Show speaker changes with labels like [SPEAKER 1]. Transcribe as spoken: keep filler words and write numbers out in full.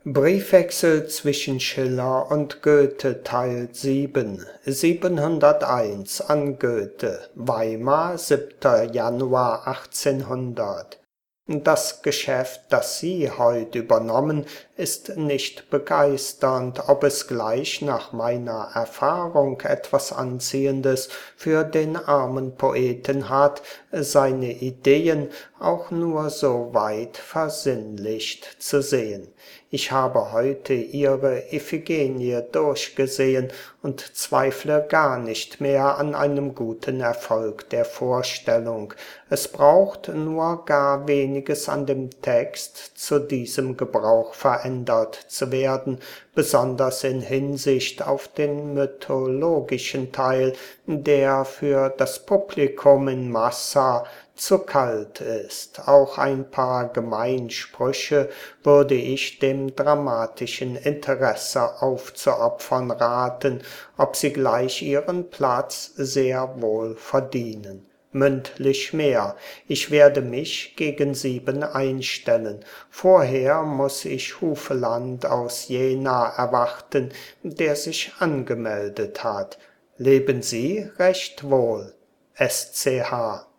[SPEAKER 1] Briefwechsel zwischen Schiller und Goethe Teil sieben siebenhunderteins an Goethe Weimar siebter Januar achtzehnhundert Das Geschäft, das Sie heut übernommen, ist nicht begeisternd, ob es gleich nach meiner Erfahrung etwas Anziehendes für den armen Poeten hat, seine Ideen auch nur so weit versinnlicht zu sehen. Ich habe heute Ihre Iphigenie durchgesehen und zweifle gar nicht mehr an einem guten Erfolg der Vorstellung. Es braucht nur gar weniges an dem Text zu diesem Gebrauch verändert zu werden, besonders in Hinsicht auf den mythologischen Teil, der für das Publikum in Massa zu kalt ist. Auch ein paar Gemeinsprüche würde ich dem dramatischen Interesse aufzuopfern raten, ob sie gleich ihren Platz sehr wohl verdienen. Mündlich mehr. Ich werde mich gegen sieben einstellen. Vorher muss ich Hufeland aus Jena erwarten, der sich angemeldet hat. Leben Sie recht wohl. S C H